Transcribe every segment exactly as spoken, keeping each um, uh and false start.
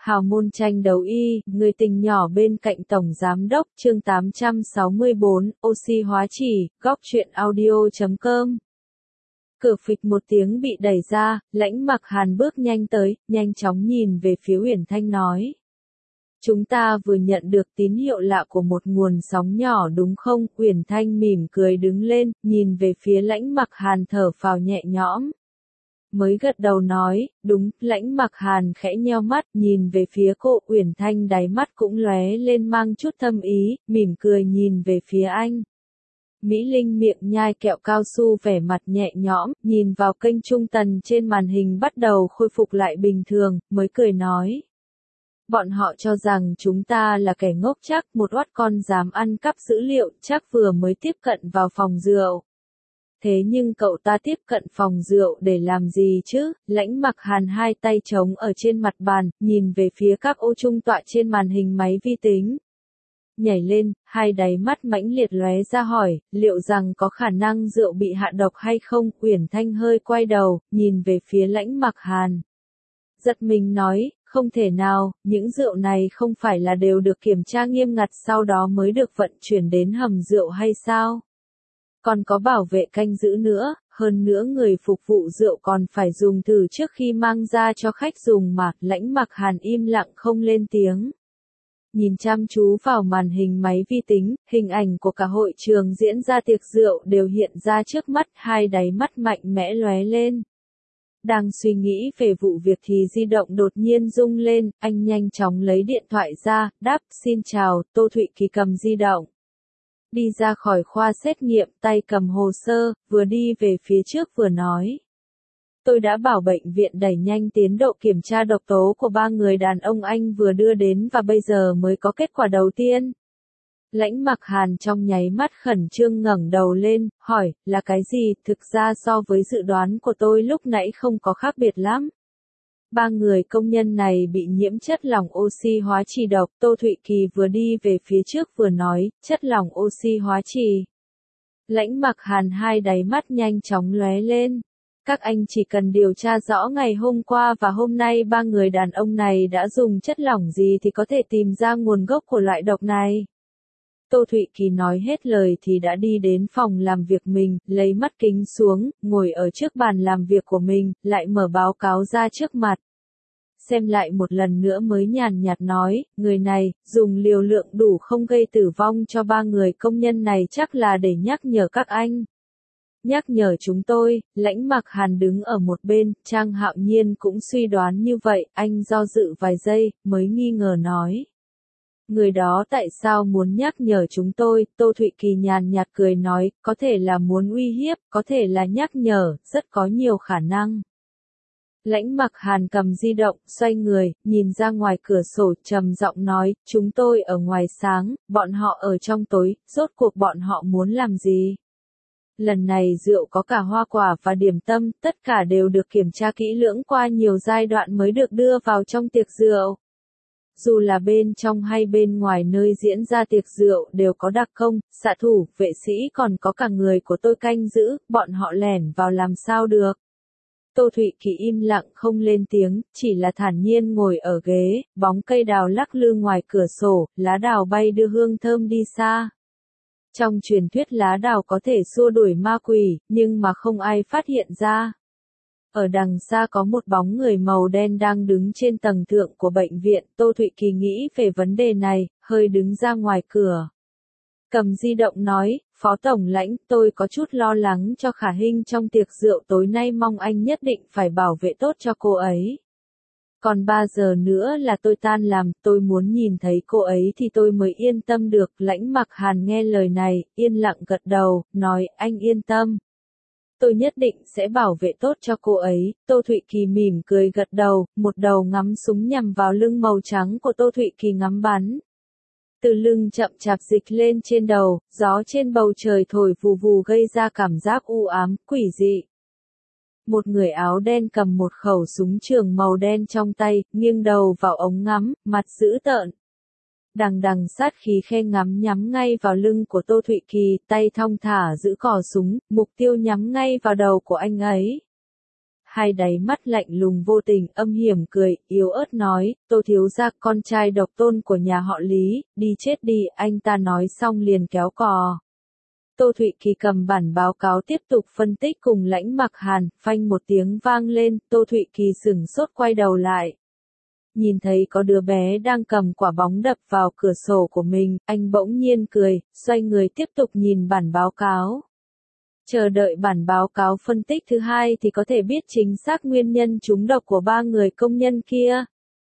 Hào môn tranh đấu y, người tình nhỏ bên cạnh Tổng Giám đốc, chương tám trăm sáu mươi bốn, oxy hóa chỉ, góc truyện audio chấm com. Cửa phịch một tiếng bị đẩy ra, Lãnh Mặc Hàn bước nhanh tới, nhanh chóng nhìn về phía Uyển Thanh nói. Chúng ta vừa nhận được tín hiệu lạ của một nguồn sóng nhỏ đúng không? Uyển Thanh mỉm cười đứng lên, nhìn về phía Lãnh Mặc Hàn thở phào nhẹ nhõm. Mới gật đầu nói, đúng, Lãnh Mặc Hàn khẽ nheo mắt, nhìn về phía cô, Uyển Thanh đáy mắt cũng lóe lên mang chút thâm ý, mỉm cười nhìn về phía anh. Mỹ Linh miệng nhai kẹo cao su vẻ mặt nhẹ nhõm, nhìn vào kênh trung tần trên màn hình bắt đầu khôi phục lại bình thường, mới cười nói. Bọn họ cho rằng chúng ta là kẻ ngốc chắc, một oát con dám ăn cắp dữ liệu, chắc vừa mới tiếp cận vào phòng rượu. Thế nhưng cậu ta tiếp cận phòng rượu để làm gì chứ? Lãnh Mặc Hàn hai tay trống ở trên mặt bàn, nhìn về phía các ô trung tọa trên màn hình máy vi tính. Nhảy lên, hai đáy mắt mãnh liệt lóe ra hỏi, liệu rằng có khả năng rượu bị hạ độc hay không? Uyển Thanh hơi quay đầu, nhìn về phía Lãnh Mặc Hàn. Giật mình nói, không thể nào, những rượu này không phải là đều được kiểm tra nghiêm ngặt sau đó mới được vận chuyển đến hầm rượu hay sao? Còn có bảo vệ canh giữ nữa, hơn nữa người phục vụ rượu còn phải dùng thử trước khi mang ra cho khách dùng mà. Lãnh Mặc Hàn im lặng không lên tiếng. Nhìn chăm chú vào màn hình máy vi tính, hình ảnh của cả hội trường diễn ra tiệc rượu đều hiện ra trước mắt, hai đáy mắt mạnh mẽ lóe lên. Đang suy nghĩ về vụ việc thì di động đột nhiên rung lên, anh nhanh chóng lấy điện thoại ra, đáp, xin chào, Tô Thụy Kỳ cầm di động. Đi ra khỏi khoa xét nghiệm, tay cầm hồ sơ, vừa đi về phía trước vừa nói. Tôi đã bảo bệnh viện đẩy nhanh tiến độ kiểm tra độc tố của ba người đàn ông anh vừa đưa đến và bây giờ mới có kết quả đầu tiên. Lãnh Mặc Hàn trong nháy mắt khẩn trương ngẩng đầu lên, hỏi, là cái gì? Thực ra so với dự đoán của tôi lúc nãy không có khác biệt lắm. Ba người công nhân này bị nhiễm chất lỏng oxy hóa trì độc, Tô Thụy Kỳ vừa đi về phía trước vừa nói, chất lỏng oxy hóa trì. Lãnh Mặc Hàn hai đáy mắt nhanh chóng lóe lên. Các anh chỉ cần điều tra rõ ngày hôm qua và hôm nay ba người đàn ông này đã dùng chất lỏng gì thì có thể tìm ra nguồn gốc của loại độc này. Tô Thụy Kỳ nói hết lời thì đã đi đến phòng làm việc mình, lấy mắt kính xuống, ngồi ở trước bàn làm việc của mình, lại mở báo cáo ra trước mặt. Xem lại một lần nữa mới nhàn nhạt nói, người này, dùng liều lượng đủ không gây tử vong cho ba người công nhân này chắc là để nhắc nhở các anh. Nhắc nhở chúng tôi, Lãnh Mặc Hàn đứng ở một bên, Trang Hạo Nhiên cũng suy đoán như vậy, anh do dự vài giây, mới nghi ngờ nói. Người đó tại sao muốn nhắc nhở chúng tôi? Tô Thụy Kỳ nhàn nhạt cười nói, có thể là muốn uy hiếp, có thể là nhắc nhở, rất có nhiều khả năng. Lãnh Mặc Hàn cầm di động, xoay người, nhìn ra ngoài cửa sổ, trầm giọng nói, chúng tôi ở ngoài sáng, bọn họ ở trong tối, rốt cuộc bọn họ muốn làm gì? Lần này rượu có cả hoa quả và điểm tâm, tất cả đều được kiểm tra kỹ lưỡng qua nhiều giai đoạn mới được đưa vào trong tiệc rượu. Dù là bên trong hay bên ngoài nơi diễn ra tiệc rượu đều có đặc công, xạ thủ, vệ sĩ còn có cả người của tôi canh giữ, bọn họ lẻn vào làm sao được. Tô Thụy Kỳ im lặng không lên tiếng, chỉ là thản nhiên ngồi ở ghế, bóng cây đào lắc lư ngoài cửa sổ, lá đào bay đưa hương thơm đi xa. Trong truyền thuyết lá đào có thể xua đuổi ma quỷ, nhưng mà không ai phát hiện ra. Ở đằng xa có một bóng người màu đen đang đứng trên tầng thượng của bệnh viện, Tô Thụy Kỳ nghĩ về vấn đề này, hơi đứng ra ngoài cửa. Cầm di động nói, Phó Tổng Lãnh, tôi có chút lo lắng cho Khả Hinh trong tiệc rượu tối nay, mong anh nhất định phải bảo vệ tốt cho cô ấy. Còn ba giờ nữa là tôi tan làm, tôi muốn nhìn thấy cô ấy thì tôi mới yên tâm được. Lãnh Mặc Hàn nghe lời này, yên lặng gật đầu, nói, anh yên tâm. Tôi nhất định sẽ bảo vệ tốt cho cô ấy. Tô Thụy Kỳ mỉm cười gật đầu, một đầu ngắm súng nhằm vào lưng màu trắng của Tô Thụy Kỳ ngắm bắn. Từ lưng chậm chạp dịch lên trên đầu, gió trên bầu trời thổi vù vù gây ra cảm giác u ám, quỷ dị. Một người áo đen cầm một khẩu súng trường màu đen trong tay, nghiêng đầu vào ống ngắm, mặt dữ tợn. Đằng đằng sát khí khe ngắm nhắm ngay vào lưng của Tô Thụy Kỳ, tay thong thả giữ cò súng, mục tiêu nhắm ngay vào đầu của anh ấy. hai đáy mắt lạnh lùng vô tình, âm hiểm cười, yếu ớt nói, Tô thiếu gia, con trai độc tôn của nhà họ Lý, đi chết đi, anh ta nói xong liền kéo cò. Tô Thụy Kỳ cầm bản báo cáo tiếp tục phân tích cùng Lãnh Mặc Hàn, phanh một tiếng vang lên, Tô Thụy Kỳ sửng sốt quay đầu lại. Nhìn thấy có đứa bé đang cầm quả bóng đập vào cửa sổ của mình, anh bỗng nhiên cười, xoay người tiếp tục nhìn bản báo cáo. Chờ đợi bản báo cáo phân tích thứ hai thì có thể biết chính xác nguyên nhân trúng độc của ba người công nhân kia.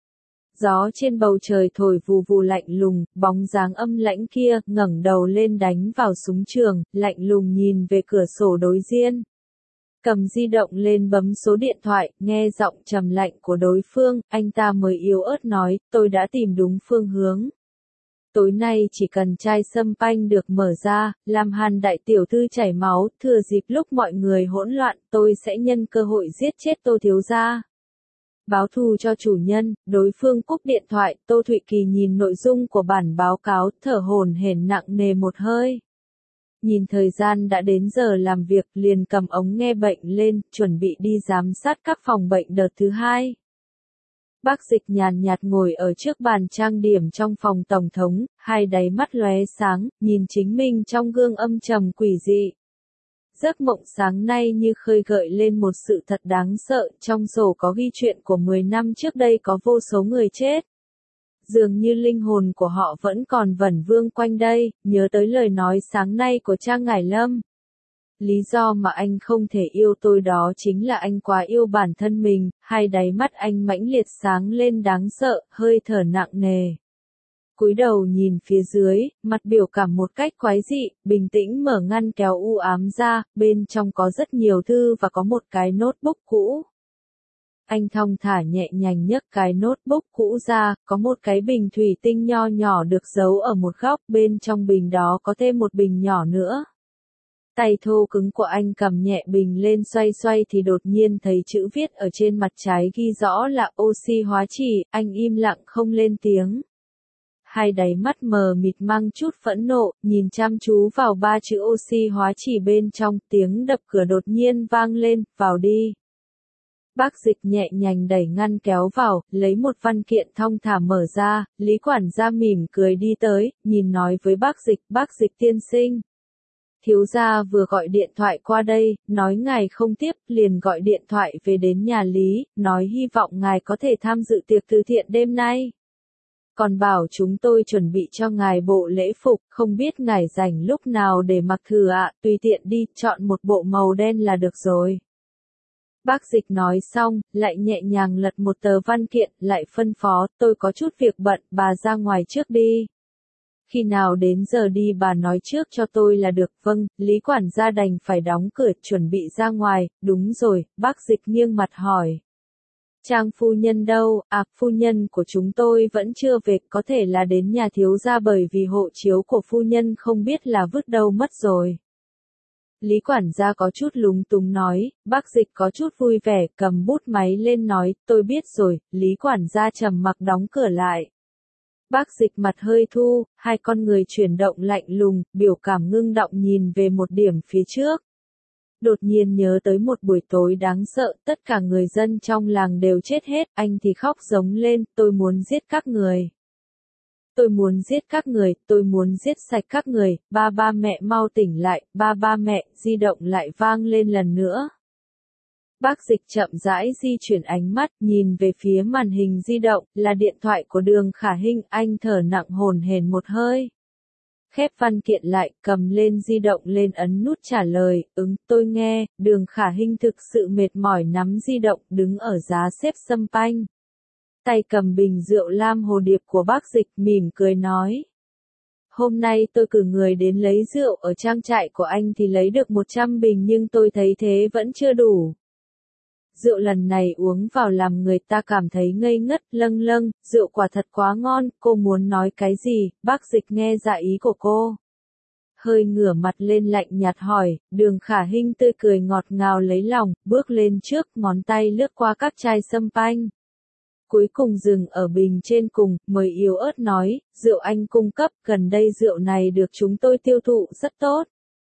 Gió trên bầu trời thổi vù vù lạnh lùng, bóng dáng âm lãnh kia ngẩng đầu lên đánh vào súng trường, lạnh lùng nhìn về cửa sổ đối diện. Cầm di động lên bấm số điện thoại, nghe giọng trầm lạnh của đối phương, anh ta mới yếu ớt nói, tôi đã tìm đúng phương hướng. Tối nay chỉ cần chai sâm panh được mở ra, làm Hàn đại tiểu thư chảy máu, thừa dịp lúc mọi người hỗn loạn, tôi sẽ nhân cơ hội giết chết Tô thiếu gia. Báo thù cho chủ nhân, đối phương cúp điện thoại, Tô Thụy Kỳ nhìn nội dung của bản báo cáo, thở hổn hển nặng nề một hơi. Nhìn thời gian đã đến giờ làm việc, liền cầm ống nghe bệnh lên, chuẩn bị đi giám sát các phòng bệnh đợt thứ hai. Bác Dịch nhàn nhạt ngồi ở trước bàn trang điểm trong phòng tổng thống, hai đáy mắt lóe sáng, nhìn chính mình trong gương âm trầm quỷ dị. Giấc mộng sáng nay như khơi gợi lên một sự thật đáng sợ, trong sổ có ghi chuyện của mười năm trước đây có vô số người chết. Dường như linh hồn của họ vẫn còn vẩn vương quanh đây, nhớ tới lời nói sáng nay của Trang Ngải Lâm. Lý do mà anh không thể yêu tôi đó chính là anh quá yêu bản thân mình, hai đáy mắt anh mãnh liệt sáng lên đáng sợ, hơi thở nặng nề. Cúi đầu nhìn phía dưới, mặt biểu cảm một cách quái dị, bình tĩnh mở ngăn kéo u ám ra, bên trong có rất nhiều thư và có một cái notebook cũ. Anh thong thả nhẹ nhàng nhấc cái notebook cũ ra, có một cái bình thủy tinh nho nhỏ được giấu ở một góc, bên trong bình đó có thêm một bình nhỏ nữa. Tay thô cứng của anh cầm nhẹ bình lên xoay xoay thì đột nhiên thấy chữ viết ở trên mặt trái ghi rõ là oxy hóa trì, anh im lặng không lên tiếng. Hai đáy mắt mờ mịt mang chút phẫn nộ, nhìn chăm chú vào ba chữ oxy hóa trì bên trong, tiếng đập cửa đột nhiên vang lên, vào đi. Bác Dịch nhẹ nhàng đẩy ngăn kéo vào, lấy một văn kiện thong thả mở ra, Lý quản gia mỉm cười đi tới, nhìn nói với bác Dịch, bác Dịch tiên sinh. Thiếu gia vừa gọi điện thoại qua đây, nói ngài không tiếp, liền gọi điện thoại về đến nhà Lý, nói hy vọng ngài có thể tham dự tiệc từ thiện đêm nay. Còn bảo chúng tôi chuẩn bị cho ngài bộ lễ phục, không biết ngài rảnh lúc nào để mặc thử ạ, tùy tiện đi, chọn một bộ màu đen là được rồi. Bác Dịch nói xong, lại nhẹ nhàng lật một tờ văn kiện, lại phân phó, tôi có chút việc bận, bà ra ngoài trước đi. Khi nào đến giờ đi bà nói trước cho tôi là được, vâng, Lý quản gia đành phải đóng cửa, chuẩn bị ra ngoài, đúng rồi, bác Dịch nghiêng mặt hỏi. Trang phu nhân đâu, à, phu nhân của chúng tôi vẫn chưa về, có thể là đến nhà thiếu gia bởi vì hộ chiếu của phu nhân không biết là vứt đâu mất rồi. Lý quản gia có chút lúng túng nói, bác Dịch có chút vui vẻ, cầm bút máy lên nói, tôi biết rồi, Lý quản gia trầm mặc đóng cửa lại. Bác Dịch mặt hơi thu, hai con người chuyển động lạnh lùng, biểu cảm ngưng động nhìn về một điểm phía trước. Đột nhiên nhớ tới một buổi tối đáng sợ, tất cả người dân trong làng đều chết hết, anh thì khóc giống lên, tôi muốn giết các người. Tôi muốn giết các người, tôi muốn giết sạch các người, ba ba mẹ mau tỉnh lại, ba ba mẹ, di động lại vang lên lần nữa. Bác Dịch chậm rãi di chuyển ánh mắt, nhìn về phía màn hình di động, là điện thoại của Đường Khả Hinh, anh thở nặng hổn hển một hơi. Khép văn kiện lại, cầm lên di động lên ấn nút trả lời, ứng, tôi nghe, Đường Khả Hinh thực sự mệt mỏi nắm di động, đứng ở giá xếp sâm panh. Tay cầm bình rượu lam hồ điệp của bác Dịch, mỉm cười nói. Hôm nay tôi cử người đến lấy rượu ở trang trại của anh thì lấy được một trăm bình nhưng tôi thấy thế vẫn chưa đủ. Rượu lần này uống vào làm người ta cảm thấy ngây ngất, lâng lâng, rượu quả thật quá ngon, cô muốn nói cái gì, bác Dịch nghe dạ ý của cô. Hơi ngửa mặt lên lạnh nhạt hỏi, Đường Khả Hinh tươi cười ngọt ngào lấy lòng, bước lên trước, ngón tay lướt qua các chai sâm panh. Cuối cùng dừng ở bình trên cùng, mới yếu ớt nói, rượu anh cung cấp, gần đây rượu này được chúng tôi tiêu thụ rất tốt.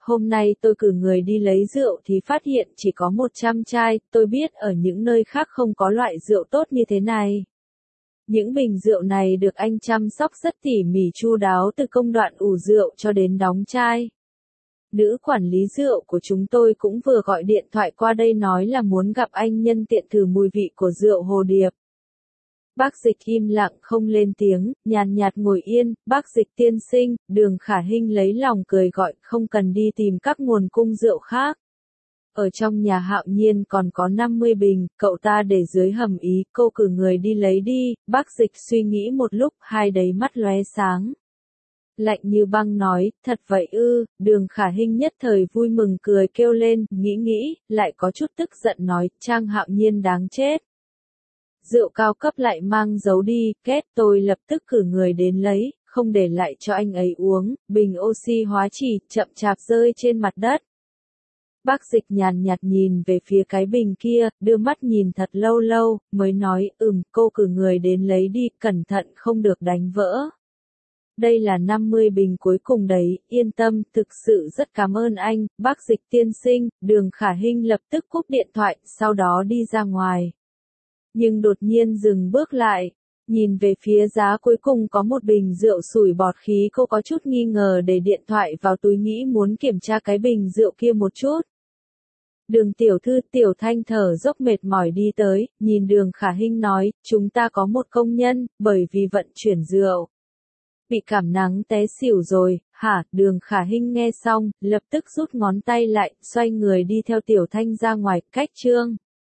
hôm nay tôi cử người đi lấy rượu thì phát hiện chỉ có một trăm chai, tôi biết ở những nơi khác không có loại rượu tốt như thế này. Những bình rượu này được anh chăm sóc rất tỉ mỉ chu đáo từ công đoạn ủ rượu cho đến đóng chai. Nữ quản lý rượu của chúng tôi cũng vừa gọi điện thoại qua đây nói là muốn gặp anh nhân tiện thử mùi vị của rượu Hồ Điệp. Bác Dịch im lặng không lên tiếng, nhàn nhạt ngồi yên, bác Dịch tiên sinh, Đường Khả Hinh lấy lòng cười gọi, không cần đi tìm các nguồn cung rượu khác. Ở trong nhà Hạo Nhiên còn có năm mươi bình, cậu ta để dưới hầm ý, cô cử người đi lấy đi, bác Dịch suy nghĩ một lúc, hai đáy mắt lóe sáng. Lạnh như băng nói, thật vậy ư, Đường Khả Hinh nhất thời vui mừng cười kêu lên, nghĩ nghĩ, lại có chút tức giận nói, Trang Hạo Nhiên đáng chết. Rượu cao cấp lại mang giấu đi, kết tôi lập tức cử người đến lấy, không để lại cho anh ấy uống, bình oxy hóa chỉ, chậm chạp rơi trên mặt đất. Bác Dịch nhàn nhạt nhìn về phía cái bình kia, đưa mắt nhìn thật lâu lâu, mới nói, ừm, cô cử người đến lấy đi, cẩn thận không được đánh vỡ. Đây là năm mươi bình cuối cùng đấy, yên tâm, thực sự rất cảm ơn anh, bác Dịch tiên sinh, Đường Khả Hinh lập tức cúp điện thoại, sau đó đi ra ngoài. Nhưng đột nhiên dừng bước lại, nhìn về phía giá cuối cùng có một bình rượu sủi bọt khí, cô có chút nghi ngờ để điện thoại vào túi nghĩ muốn kiểm tra cái bình rượu kia một chút. Đường tiểu thư, Tiểu Thanh thở dốc mệt mỏi đi tới, nhìn Đường Khả Hinh nói, chúng ta có một công nhân, bởi vì vận chuyển rượu. Bị cảm nắng té xỉu rồi, hả, Đường Khả Hinh nghe xong, lập tức rút ngón tay lại, xoay người đi theo Tiểu Thanh ra ngoài, cách chương.